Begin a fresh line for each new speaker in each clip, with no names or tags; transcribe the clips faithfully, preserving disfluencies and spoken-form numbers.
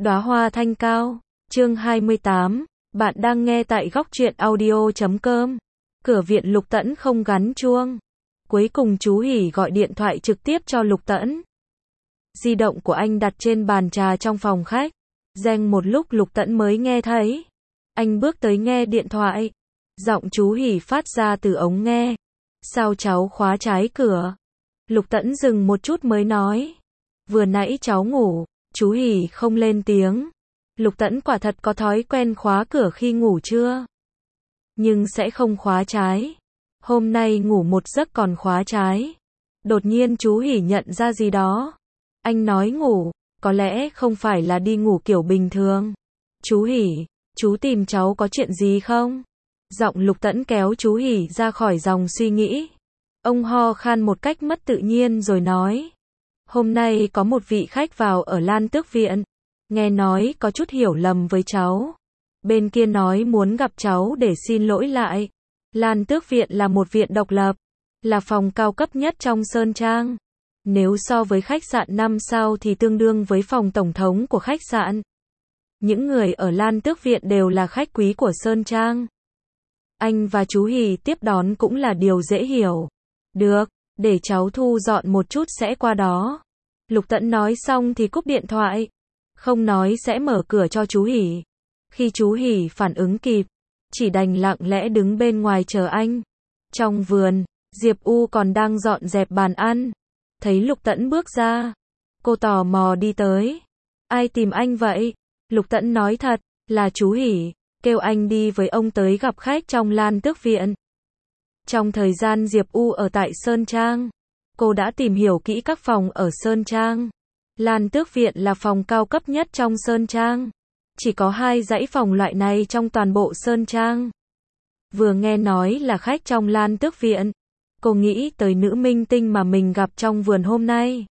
Đóa hoa thanh cao, chương hai mươi tám, bạn đang nghe tại góc truyện audio chấm com. Cửa viện Lục Tẫn không gắn chuông. Cuối cùng chú Hỉ gọi điện thoại trực tiếp cho Lục Tẫn. Di động của anh đặt trên bàn trà trong phòng khách. Reng một lúc Lục Tẫn mới nghe thấy. Anh bước tới nghe điện thoại. Giọng chú Hỉ phát ra từ ống nghe. Sao cháu khóa trái cửa? Lục Tẫn dừng một chút mới nói. Vừa nãy cháu ngủ, chú Hỉ không lên tiếng. Lục Tẫn quả thật có thói quen khóa cửa khi ngủ trưa. Nhưng sẽ không khóa trái. Hôm nay ngủ một giấc còn khóa trái. Đột nhiên chú Hỉ nhận ra gì đó. Anh nói ngủ, có lẽ không phải là đi ngủ kiểu bình thường. Chú Hỉ, chú tìm cháu có chuyện gì không? Giọng Lục Tẫn kéo chú Hỉ ra khỏi dòng suy nghĩ. Ông ho khan một cách mất tự nhiên rồi nói. Hôm nay có một vị khách vào ở Lan Tước Viện. Nghe nói có chút hiểu lầm với cháu. Bên kia nói muốn gặp cháu để xin lỗi lại. Lan Tước Viện là một viện độc lập. Là phòng cao cấp nhất trong Sơn Trang. Nếu so với khách sạn năm sao thì tương đương với phòng tổng thống của khách sạn. Những người ở Lan Tước Viện đều là khách quý của Sơn Trang. Anh và chú Hỉ tiếp đón cũng là điều dễ hiểu. Được, để cháu thu dọn một chút sẽ qua đó. Lục Tẫn nói xong thì cúp điện thoại. Không nói sẽ mở cửa cho chú Hỉ. Khi chú Hỉ phản ứng kịp, chỉ đành lặng lẽ đứng bên ngoài chờ anh. Trong vườn, Diệp U còn đang dọn dẹp bàn ăn. Thấy Lục Tẫn bước ra, cô tò mò đi tới. Ai tìm anh vậy? Lục Tẫn nói thật, là chú Hỉ, kêu anh đi với ông tới gặp khách trong Lan Tước Viện. Trong thời gian Diệp U ở tại Sơn Trang, cô đã tìm hiểu kỹ các phòng ở Sơn Trang. Lan Tước Viện là phòng cao cấp nhất trong Sơn Trang. Chỉ có hai dãy phòng loại này trong toàn bộ Sơn Trang. Vừa nghe nói là khách trong Lan Tước Viện, cô nghĩ tới nữ minh tinh mà mình gặp trong vườn hôm nay.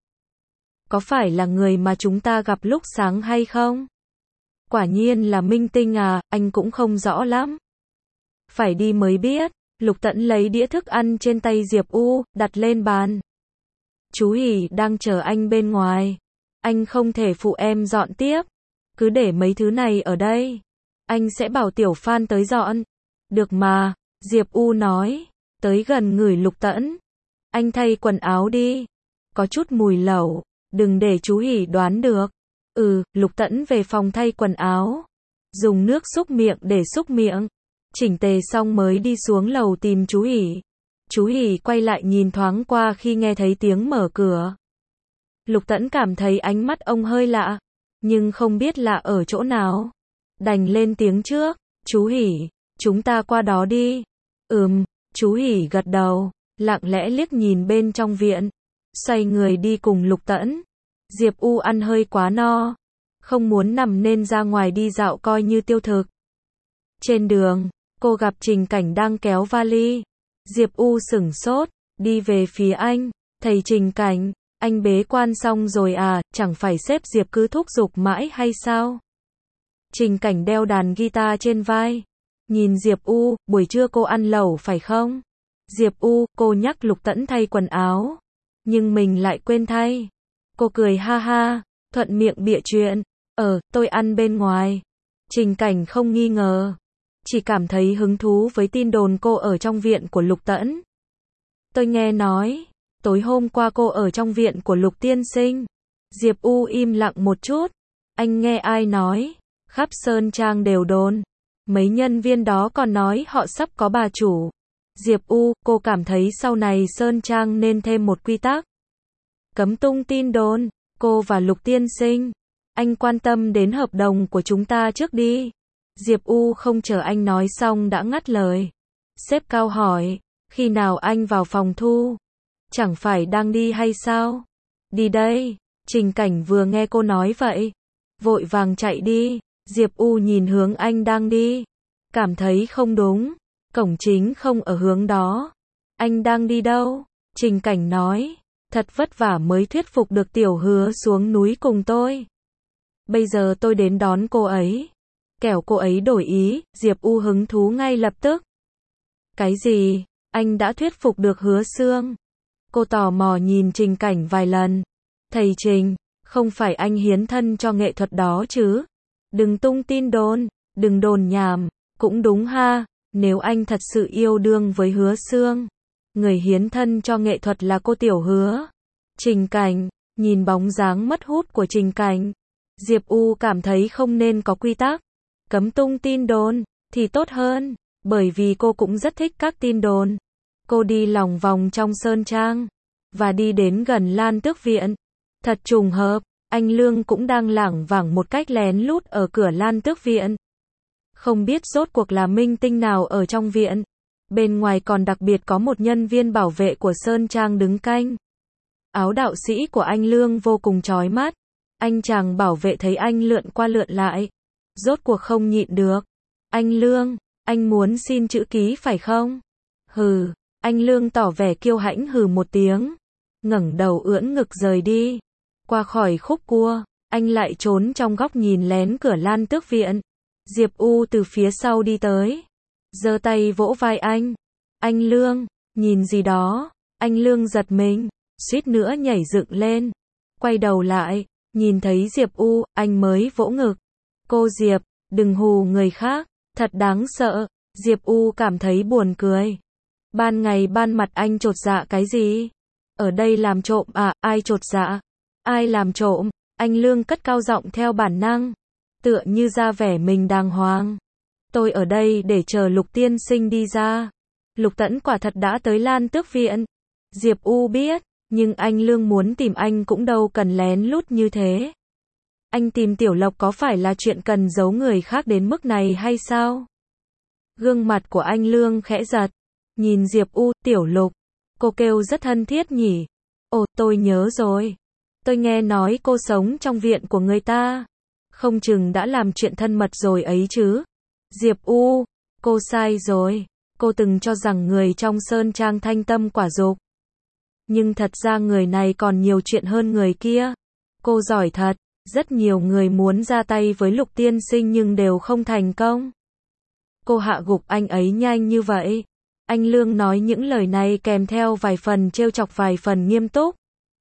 Có phải là người mà chúng ta gặp lúc sáng hay không? Quả nhiên là minh tinh à, anh cũng không rõ lắm. Phải đi mới biết. Lục Tẫn lấy đĩa thức ăn trên tay Diệp U, đặt lên bàn. Chú Hỉ đang chờ anh bên ngoài. Anh không thể phụ em dọn tiếp. Cứ để mấy thứ này ở đây. Anh sẽ bảo Tiểu Phan tới dọn. Được mà, Diệp U nói. Tới gần người Lục Tẫn. Anh thay quần áo đi. Có chút mùi lẩu. Đừng để chú Hỉ đoán được. Ừ, Lục Tẫn về phòng thay quần áo. Dùng nước xúc miệng để xúc miệng. Chỉnh tề xong mới đi xuống lầu tìm chú Hỉ. Chú Hỉ quay lại nhìn thoáng qua khi nghe thấy tiếng mở cửa. Lục Tẫn cảm thấy ánh mắt ông hơi lạ, nhưng không biết lạ ở chỗ nào. Đành lên tiếng trước, chú Hỉ, chúng ta qua đó đi. Ừm, chú Hỉ gật đầu, lặng lẽ liếc nhìn bên trong viện. Xoay người đi cùng Lục Tẫn. Diệp U ăn hơi quá no, không muốn nằm nên ra ngoài đi dạo coi như tiêu thực. Trên đường, cô gặp Trình Cảnh đang kéo vali. Diệp U sửng sốt, đi về phía anh. Thầy Trình Cảnh, anh bế quan xong rồi à, chẳng phải sếp Diệp cứ thúc giục mãi hay sao? Trình Cảnh đeo đàn guitar trên vai. Nhìn Diệp U, buổi trưa cô ăn lẩu phải không? Diệp U, cô nhắc Lục Tẫn thay quần áo. Nhưng mình lại quên thay. Cô cười ha ha, thuận miệng bịa chuyện. Ờ, tôi ăn bên ngoài. Trình Cảnh không nghi ngờ. Chỉ cảm thấy hứng thú với tin đồn cô ở trong viện của Lục Tẫn. Tôi nghe nói, tối hôm qua cô ở trong viện của Lục tiên sinh. Diệp U im lặng một chút. Anh nghe ai nói? Khắp Sơn Trang đều đồn. Mấy nhân viên đó còn nói họ sắp có bà chủ. Diệp U, cô cảm thấy sau này Sơn Trang nên thêm một quy tắc. Cấm tung tin đồn. Cô và Lục tiên sinh. Anh quan tâm đến hợp đồng của chúng ta trước đi. Diệp U không chờ anh nói xong đã ngắt lời. Sếp cao hỏi, khi nào anh vào phòng thu? Chẳng phải đang đi hay sao? Đi đây. Trình Cảnh vừa nghe cô nói vậy, vội vàng chạy đi. Diệp U nhìn hướng anh đang đi. Cảm thấy không đúng. Cổng chính không ở hướng đó. Anh đang đi đâu? Trình Cảnh nói. Thật vất vả mới thuyết phục được Tiểu Hứa xuống núi cùng tôi. Bây giờ tôi đến đón cô ấy. Kẻo cô ấy đổi ý. Diệp U hứng thú ngay lập tức. Cái gì? Anh đã thuyết phục được Hứa Xương? Cô tò mò nhìn Trình Cảnh vài lần. Thầy Trình, Không phải anh hiến thân cho nghệ thuật đó chứ. Đừng tung tin đồn, đừng đồn nhảm. Cũng đúng ha, nếu anh thật sự yêu đương với Hứa Xương, người hiến thân cho nghệ thuật là cô Tiểu Hứa. Trình Cảnh, nhìn bóng dáng mất hút của Trình Cảnh, Diệp U cảm thấy không nên có quy tắc cấm tung tin đồn thì tốt hơn, bởi vì cô cũng rất thích các tin đồn. Cô đi lòng vòng trong Sơn Trang và đi đến gần Lan Tước Viện. Thật trùng hợp, anh Lương cũng đang lảng vảng một cách lén lút ở cửa Lan Tước Viện. Không biết rốt cuộc là minh tinh nào ở trong viện. Bên ngoài còn đặc biệt có một nhân viên bảo vệ của Sơn Trang đứng canh. Áo đạo sĩ của anh Lương vô cùng chói mắt. Anh chàng bảo vệ thấy anh lượn qua lượn lại, rốt cuộc không nhịn được. Anh Lương, anh muốn xin chữ ký phải không? Hừ, anh Lương tỏ vẻ kiêu hãnh hừ một tiếng, ngẩng đầu ưỡn ngực rời đi. Qua khỏi khúc cua, anh lại trốn trong góc nhìn lén cửa Lan Tước Viện. Diệp U từ phía sau đi tới, giơ tay vỗ vai anh. Anh Lương, nhìn gì đó? Anh Lương giật mình, suýt nữa nhảy dựng lên. Quay đầu lại, nhìn thấy Diệp U, anh mới vỗ ngực. Cô Diệp, đừng hù người khác, thật đáng sợ. Diệp U cảm thấy buồn cười. Ban ngày ban mặt anh chột dạ cái gì? Ở đây làm trộm à? Ai chột dạ? Ai làm trộm? Anh Lương cất cao giọng theo bản năng, tựa như ra vẻ mình đàng hoàng. Tôi ở đây để chờ Lục tiên sinh đi ra. Lục Tẫn quả thật đã tới Lan Tước Viện. Diệp U biết, nhưng anh Lương muốn tìm anh cũng đâu cần lén lút như thế. Anh tìm Tiểu Lộc có phải là chuyện cần giấu người khác đến mức này hay sao? Gương mặt của anh Lương khẽ giật, nhìn Diệp U. Tiểu Lục, cô kêu rất thân thiết nhỉ? Ồ, tôi nhớ rồi. Tôi nghe nói cô sống trong viện của người ta. Không chừng đã làm chuyện thân mật rồi ấy chứ. Diệp U, cô sai rồi. Cô từng cho rằng người trong Sơn Trang thanh tâm quả dục. Nhưng thật ra người này còn nhiều chuyện hơn người kia. Cô giỏi thật. Rất nhiều người muốn ra tay với Lục tiên sinh nhưng đều không thành công. Cô hạ gục anh ấy nhanh như vậy. Anh Lương nói những lời này kèm theo vài phần trêu chọc vài phần nghiêm túc.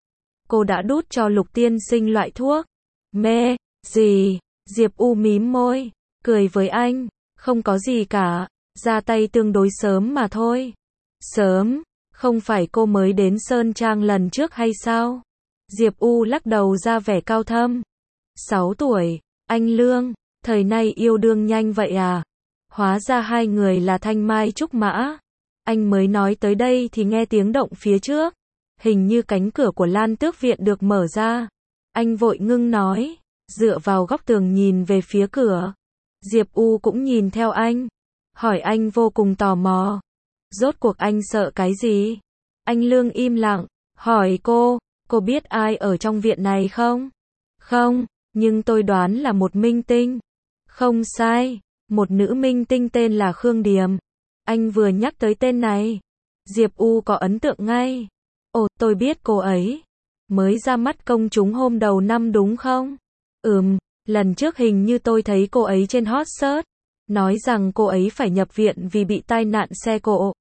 Cô đã đút cho Lục tiên sinh loại thuốc mê gì? Diệp U mím môi, cười với anh. Không có gì cả, ra tay tương đối sớm mà thôi. Sớm? Không phải cô mới đến Sơn Trang lần trước hay sao? Diệp U lắc đầu ra vẻ cao thâm. Sáu tuổi, anh Lương, thời nay yêu đương nhanh vậy à? Hóa ra hai người là thanh mai trúc mã. Anh mới nói tới đây thì nghe tiếng động phía trước. Hình như cánh cửa của Lan Tước Viện được mở ra. Anh vội ngưng nói, dựa vào góc tường nhìn về phía cửa. Diệp U cũng nhìn theo anh, hỏi anh vô cùng tò mò. Rốt cuộc anh sợ cái gì? Anh Lương im lặng, hỏi cô, cô biết ai ở trong viện này không? Không, nhưng tôi đoán là một minh tinh. Không sai, một nữ minh tinh tên là Khương Điềm. Anh vừa nhắc tới tên này, Diệp U có ấn tượng ngay. Ồ, tôi biết cô ấy. Mới ra mắt công chúng hôm đầu năm đúng không? Ừm, lần trước hình như tôi thấy cô ấy trên hot search. Nói rằng cô ấy phải nhập viện vì bị tai nạn xe cộ.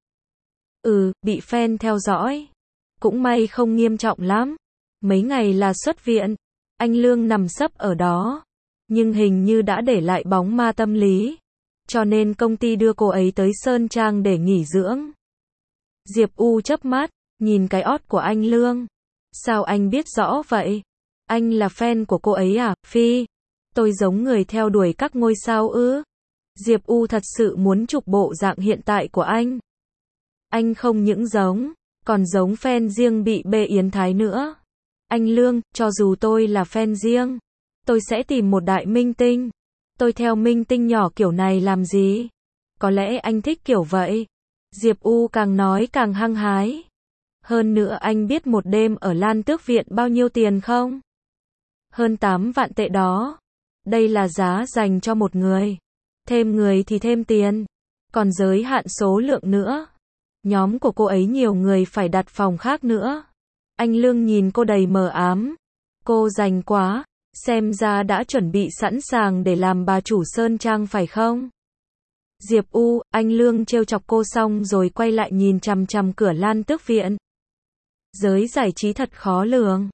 Ừ, bị fan theo dõi. Cũng may không nghiêm trọng lắm. Mấy ngày là xuất viện. Anh Lương nằm sấp ở đó. Nhưng hình như đã để lại bóng ma tâm lý. Cho nên công ty đưa cô ấy tới Sơn Trang để nghỉ dưỡng. Diệp U chớp mắt, nhìn cái ót của anh Lương. Sao anh biết rõ vậy? Anh là fan của cô ấy à? Phi, tôi giống người theo đuổi các ngôi sao ư? Diệp U thật sự muốn chụp bộ dạng hiện tại của anh. Anh không những giống, còn giống fan riêng bị bê Yến Thái nữa. Anh Lương, cho dù tôi là fan riêng, tôi sẽ tìm một đại minh tinh. Tôi theo minh tinh nhỏ kiểu này làm gì? Có lẽ anh thích kiểu vậy. Diệp U càng nói càng hăng hái. Hơn nữa anh biết một đêm ở Lan Tước Viện bao nhiêu tiền không? Hơn tám vạn tệ đó. Đây là giá dành cho một người. Thêm người thì thêm tiền. Còn giới hạn số lượng nữa. Nhóm của cô ấy nhiều người phải đặt phòng khác nữa. Anh Lương nhìn cô đầy mờ ám. Cô rành quá. Xem ra đã chuẩn bị sẵn sàng để làm bà chủ Sơn Trang phải không? Diệp U, anh Lương trêu chọc cô xong rồi quay lại nhìn chằm chằm cửa Lan Tước Viện. Giới giải trí thật khó lường.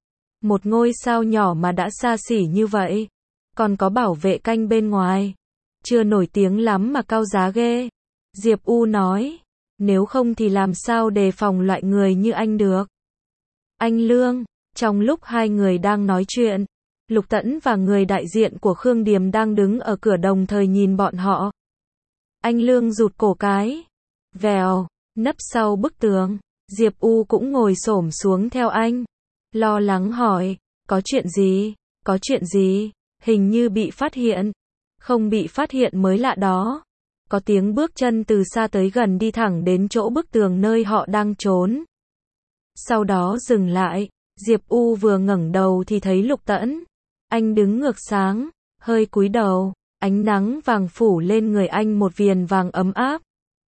Một ngôi sao nhỏ mà đã xa xỉ như vậy. Còn có bảo vệ canh bên ngoài. Chưa nổi tiếng lắm mà cao giá ghê. Diệp U nói. Nếu không thì làm sao đề phòng loại người như anh được. Anh Lương. Trong lúc hai người đang nói chuyện, Lục Tẫn và người đại diện của Khương Điềm đang đứng ở cửa đồng thời nhìn bọn họ. Anh Lương rụt cổ cái. Vèo, nấp sau bức tường. Diệp U cũng ngồi xổm xuống theo anh. Lo lắng hỏi, có chuyện gì, có chuyện gì, hình như bị phát hiện. Không bị phát hiện mới lạ đó. Có tiếng bước chân từ xa tới gần đi thẳng đến chỗ bức tường nơi họ đang trốn. Sau đó dừng lại, Diệp U vừa ngẩng đầu thì thấy Lục Tẫn. Anh đứng ngược sáng, hơi cúi đầu, ánh nắng vàng phủ lên người anh một viền vàng ấm áp.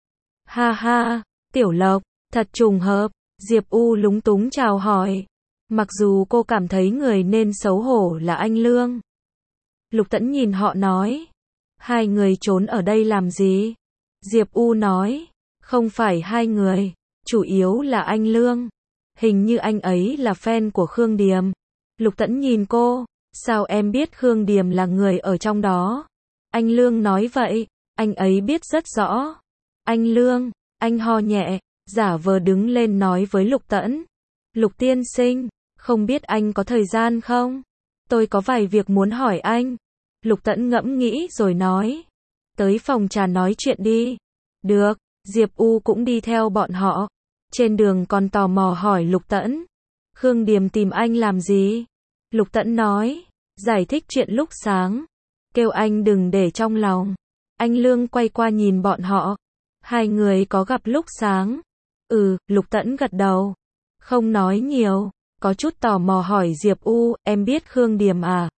Ha ha, Tiểu Lộc, thật trùng hợp, Diệp U lúng túng chào hỏi. Mặc dù cô cảm thấy người nên xấu hổ là anh Lương. Lục Tẫn nhìn họ nói. Hai người trốn ở đây làm gì? Diệp U nói. Không phải hai người, chủ yếu là anh Lương. Hình như anh ấy là fan của Khương Điềm. Lục Tẫn nhìn cô. Sao em biết Khương Điềm là người ở trong đó? Anh Lương nói vậy. Anh ấy biết rất rõ. Anh Lương, anh ho nhẹ, giả vờ đứng lên nói với Lục Tẫn. Lục tiên sinh, không biết anh có thời gian không? Tôi có vài việc muốn hỏi anh. Lục Tẫn ngẫm nghĩ rồi nói. Tới phòng trà nói chuyện đi. Được, Diệp U cũng đi theo bọn họ. Trên đường còn tò mò hỏi Lục Tẫn. Khương Điềm tìm anh làm gì? Lục Tẫn nói. Giải thích chuyện lúc sáng. Kêu anh đừng để trong lòng. Anh Lương quay qua nhìn bọn họ. Hai người có gặp lúc sáng. Ừ, Lục Tẫn gật đầu. Không nói nhiều. Có chút tò mò hỏi Diệp U, em biết Khương Điềm à?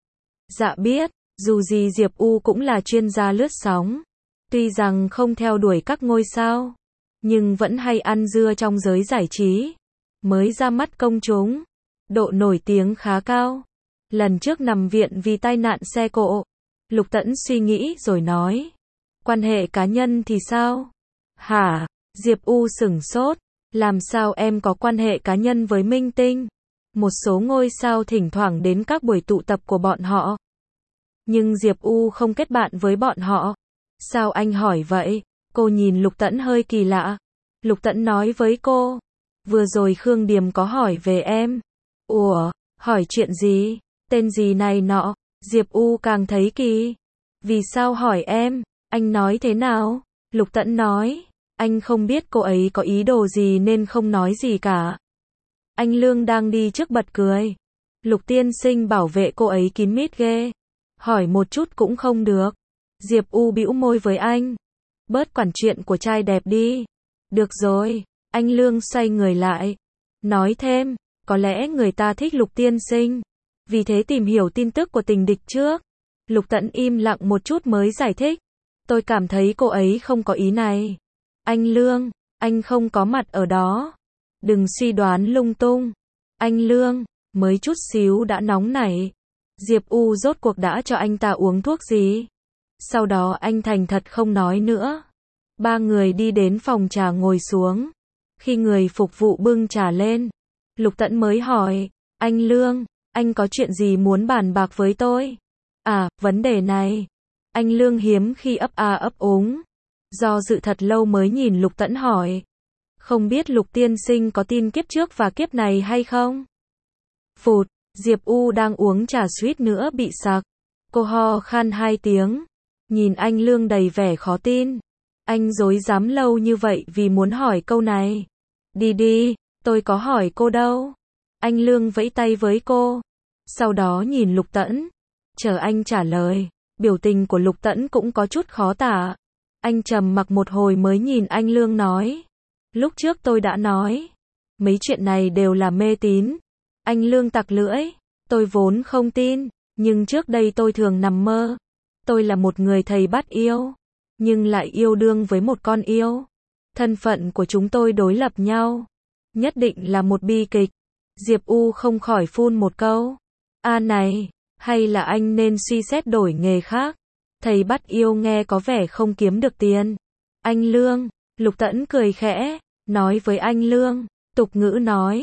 Dạ biết, dù gì Diệp U cũng là chuyên gia lướt sóng. Tuy rằng không theo đuổi các ngôi sao, nhưng vẫn hay ăn dưa trong giới giải trí. Mới ra mắt công chúng. Độ nổi tiếng khá cao. Lần trước nằm viện vì tai nạn xe cộ. Lục Tẫn suy nghĩ rồi nói. Quan hệ cá nhân thì sao? Hả? Diệp U sửng sốt. Làm sao em có quan hệ cá nhân với minh tinh? Một số ngôi sao thỉnh thoảng đến các buổi tụ tập của bọn họ. Nhưng Diệp U không kết bạn với bọn họ. Sao anh hỏi vậy? Cô nhìn Lục Tẫn hơi kỳ lạ. Lục Tẫn nói với cô. Vừa rồi Khương Điềm có hỏi về em. Ủa, hỏi chuyện gì? Tên gì này nọ? Diệp U càng thấy kỳ. Vì sao hỏi em? Anh nói thế nào? Lục Tẫn nói. Anh không biết cô ấy có ý đồ gì nên không nói gì cả. Anh Lương đang đi trước bật cười. Lục tiên sinh bảo vệ cô ấy kín mít ghê. Hỏi một chút cũng không được. Diệp U bĩu môi với anh. Bớt quản chuyện của trai đẹp đi. Được rồi. Anh Lương xoay người lại. Nói thêm. Có lẽ người ta thích Lục tiên sinh. Vì thế tìm hiểu tin tức của tình địch trước. Lục Tẫn im lặng một chút mới giải thích. Tôi cảm thấy cô ấy không có ý này. Anh Lương, anh không có mặt ở đó. Đừng suy đoán lung tung. Anh Lương, mới chút xíu đã nóng nảy. Diệp U rốt cuộc đã cho anh ta uống thuốc gì? Sau đó anh thành thật không nói nữa. Ba người đi đến phòng trà ngồi xuống. Khi người phục vụ bưng trà lên, Lục Tẫn mới hỏi, anh Lương, anh có chuyện gì muốn bàn bạc với tôi? À, vấn đề này. Anh Lương hiếm khi ấp a ấp úng. Do dự thật lâu mới nhìn Lục Tẫn hỏi. Không biết Lục tiên sinh có tin kiếp trước và kiếp này hay không? Phụt, Diệp U đang uống trà suýt nữa bị sặc. Cô ho khan hai tiếng. Nhìn anh Lương đầy vẻ khó tin. Anh dối dám lâu như vậy vì muốn hỏi câu này. Đi đi, tôi có hỏi cô đâu. Anh Lương vẫy tay với cô. Sau đó nhìn Lục Tẫn. Chờ anh trả lời. Biểu tình của Lục Tẫn cũng có chút khó tả. Anh trầm mặc một hồi mới nhìn anh Lương nói. Lúc trước tôi đã nói. Mấy chuyện này đều là mê tín. Anh Lương tặc lưỡi. Tôi vốn không tin. Nhưng trước đây tôi thường nằm mơ. Tôi là một người thầy bắt yêu. Nhưng lại yêu đương với một con yêu. Thân phận của chúng tôi đối lập nhau. Nhất định là một bi kịch. Diệp U không khỏi phun một câu. A này, hay là anh nên suy xét đổi nghề khác. Thầy bắt yêu nghe có vẻ không kiếm được tiền. Anh Lương, Lục Tẫn cười khẽ, nói với anh Lương, tục ngữ nói,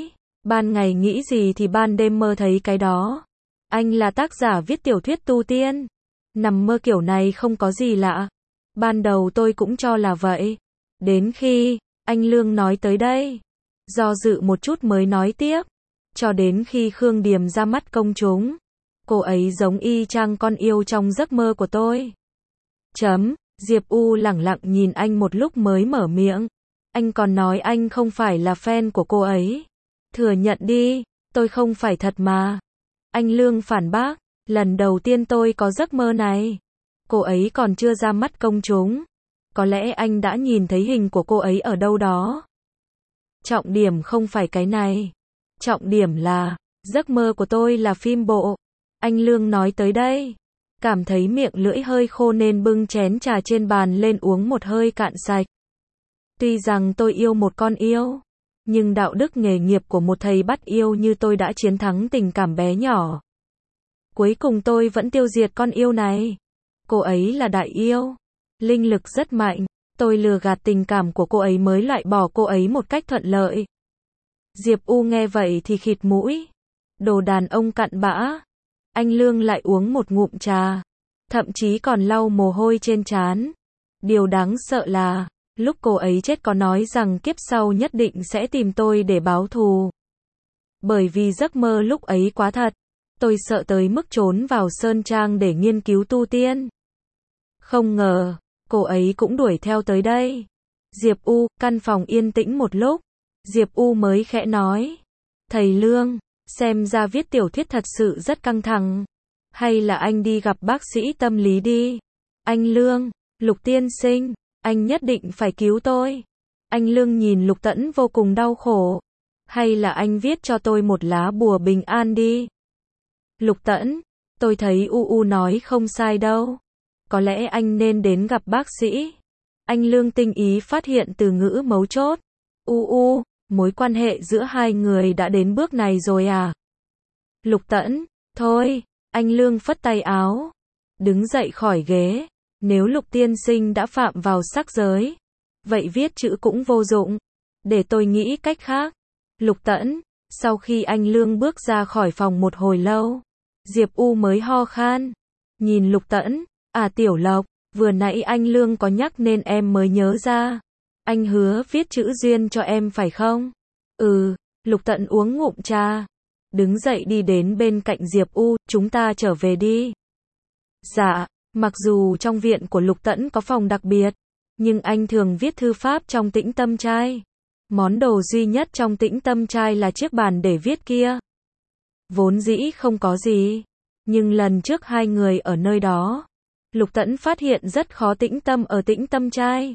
Ban ngày nghĩ gì thì ban đêm mơ thấy cái đó. Anh là tác giả viết tiểu thuyết tu tiên. Nằm mơ kiểu này không có gì lạ. Ban đầu tôi cũng cho là vậy. Đến khi anh Lương nói tới đây, do dự một chút mới nói tiếp. Cho đến khi Khương Điềm ra mắt công chúng, cô ấy giống y chang con yêu trong giấc mơ của tôi. Chấm, Diệp U lẳng lặng nhìn anh một lúc mới mở miệng. Anh còn nói anh không phải là fan của cô ấy. Thừa nhận đi, tôi không phải thật mà. Anh Lương phản bác, lần đầu tiên tôi có giấc mơ này. Cô ấy còn chưa ra mắt công chúng. Có lẽ anh đã nhìn thấy hình của cô ấy ở đâu đó. Trọng điểm không phải cái này. Trọng điểm là, giấc mơ của tôi là phim bộ. Anh Lương nói tới đây. Cảm thấy miệng lưỡi hơi khô nên bưng chén trà trên bàn lên uống một hơi cạn sạch. Tuy rằng tôi yêu một con yêu, nhưng đạo đức nghề nghiệp của một thầy bắt yêu như tôi đã chiến thắng tình cảm bé nhỏ. Cuối cùng tôi vẫn tiêu diệt con yêu này. Cô ấy là đại yêu. Linh lực rất mạnh. Tôi lừa gạt tình cảm của cô ấy mới loại bỏ cô ấy một cách thuận lợi. Diệp U nghe vậy thì khịt mũi. Đồ đàn ông cặn bã. Anh Lương lại uống một ngụm trà. Thậm chí còn lau mồ hôi trên trán. Điều đáng sợ là, lúc cô ấy chết có nói rằng kiếp sau nhất định sẽ tìm tôi để báo thù. Bởi vì giấc mơ lúc ấy quá thật. Tôi sợ tới mức trốn vào sơn trang để nghiên cứu tu tiên. Không ngờ, cô ấy cũng đuổi theo tới đây. Diệp U, căn phòng yên tĩnh một lúc. Diệp U mới khẽ nói. Thầy Lương, xem ra viết tiểu thuyết thật sự rất căng thẳng. Hay là anh đi gặp bác sĩ tâm lý đi. Anh Lương, Lục tiên sinh, anh nhất định phải cứu tôi. Anh Lương nhìn Lục Tẫn vô cùng đau khổ. Hay là anh viết cho tôi một lá bùa bình an đi. Lục Tẫn, tôi thấy U U nói không sai đâu. Có lẽ anh nên đến gặp bác sĩ. Anh Lương tinh ý phát hiện từ ngữ mấu chốt. U U, mối quan hệ giữa hai người đã đến bước này rồi à? Lục Tẫn, thôi, anh Lương phất tay áo. Đứng dậy khỏi ghế. Nếu Lục tiên sinh đã phạm vào sắc giới, vậy viết chữ cũng vô dụng. Để tôi nghĩ cách khác. Lục Tẫn, sau khi anh Lương bước ra khỏi phòng một hồi lâu, Diệp U mới ho khan. Nhìn Lục Tẫn, à Tiểu Lộc, vừa nãy anh Lương có nhắc nên em mới nhớ ra. Anh hứa viết chữ duyên cho em phải không? Ừ, Lục Tẫn uống ngụm trà. Đứng dậy đi đến bên cạnh Diệp U, chúng ta trở về đi. Dạ, mặc dù trong viện của Lục Tẫn có phòng đặc biệt, nhưng anh thường viết thư pháp trong tĩnh tâm trai. Món đồ duy nhất trong tĩnh tâm trai là chiếc bàn để viết kia. Vốn dĩ không có gì, nhưng lần trước hai người ở nơi đó, Lục Tẫn phát hiện rất khó tĩnh tâm ở tĩnh tâm trai.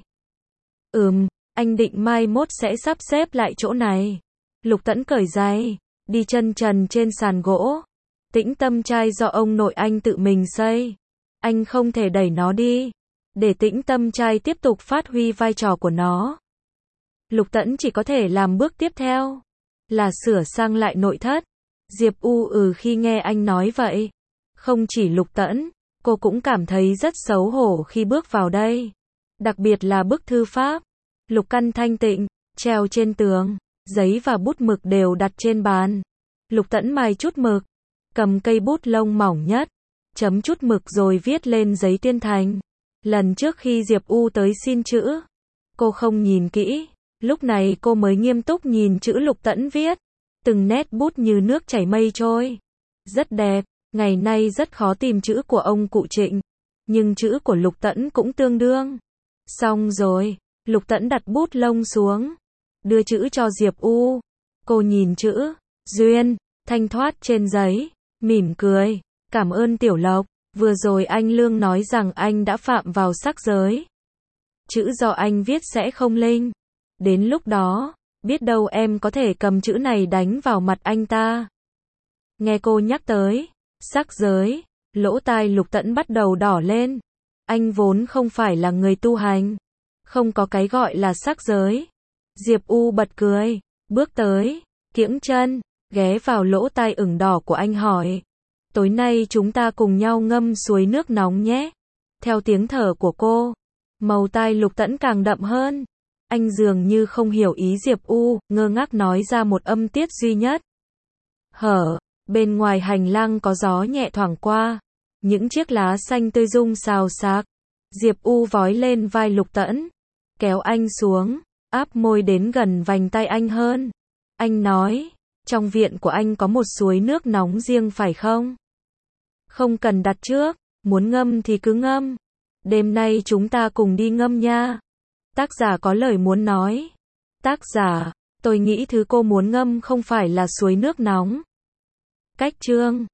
Ừm, anh định mai mốt sẽ sắp xếp lại chỗ này. Lục Tẫn cởi giày, đi chân trần trên sàn gỗ. Tĩnh tâm trai do ông nội anh tự mình xây. Anh không thể đẩy nó đi, để tĩnh tâm trai tiếp tục phát huy vai trò của nó. Lục Tẫn chỉ có thể làm bước tiếp theo, là sửa sang lại nội thất. Diệp U ừ khi nghe anh nói vậy. Không chỉ Lục Tẫn, cô cũng cảm thấy rất xấu hổ khi bước vào đây. Đặc biệt là bức thư pháp. Lục căn thanh tịnh, treo trên tường, giấy và bút mực đều đặt trên bàn. Lục Tẫn mài chút mực, cầm cây bút lông mỏng nhất, chấm chút mực rồi viết lên giấy tiên thành. Lần trước khi Diệp U tới xin chữ, cô không nhìn kỹ, lúc này cô mới nghiêm túc nhìn chữ Lục Tẫn viết. Từng nét bút như nước chảy mây trôi. Rất đẹp, ngày nay rất khó tìm chữ của ông cụ Trịnh, nhưng chữ của Lục Tẫn cũng tương đương. Xong rồi, Lục Tẫn đặt bút lông xuống, đưa chữ cho Diệp U. Cô nhìn chữ duyên thanh thoát trên giấy, mỉm cười. Cảm ơn Tiểu Lộc, vừa rồi anh Lương nói rằng anh đã phạm vào sắc giới. Chữ do anh viết sẽ không linh. Đến lúc đó, biết đâu em có thể cầm chữ này đánh vào mặt anh ta. Nghe cô nhắc tới sắc giới, lỗ tai Lục Tẫn bắt đầu đỏ lên. Anh vốn không phải là người tu hành, không có cái gọi là sắc giới. Diệp U bật cười, bước tới, kiễng chân, ghé vào lỗ tai ửng đỏ của anh hỏi. Tối nay chúng ta cùng nhau ngâm suối nước nóng nhé. Theo tiếng thở của cô, màu tai Lục Tẫn càng đậm hơn. Anh dường như không hiểu ý Diệp U, ngơ ngác nói ra một âm tiết duy nhất. Hở, bên ngoài hành lang có gió nhẹ thoảng qua. Những chiếc lá xanh tươi rung xào xạc. Diệp U vói lên vai Lục Tẫn, kéo anh xuống, áp môi đến gần vành tay anh hơn. Anh nói, trong viện của anh có một suối nước nóng riêng phải không? Không cần đặt trước, muốn ngâm thì cứ ngâm. Đêm nay chúng ta cùng đi ngâm nha. Tác giả có lời muốn nói. Tác giả, tôi nghĩ thứ cô muốn ngâm không phải là suối nước nóng. Cách chương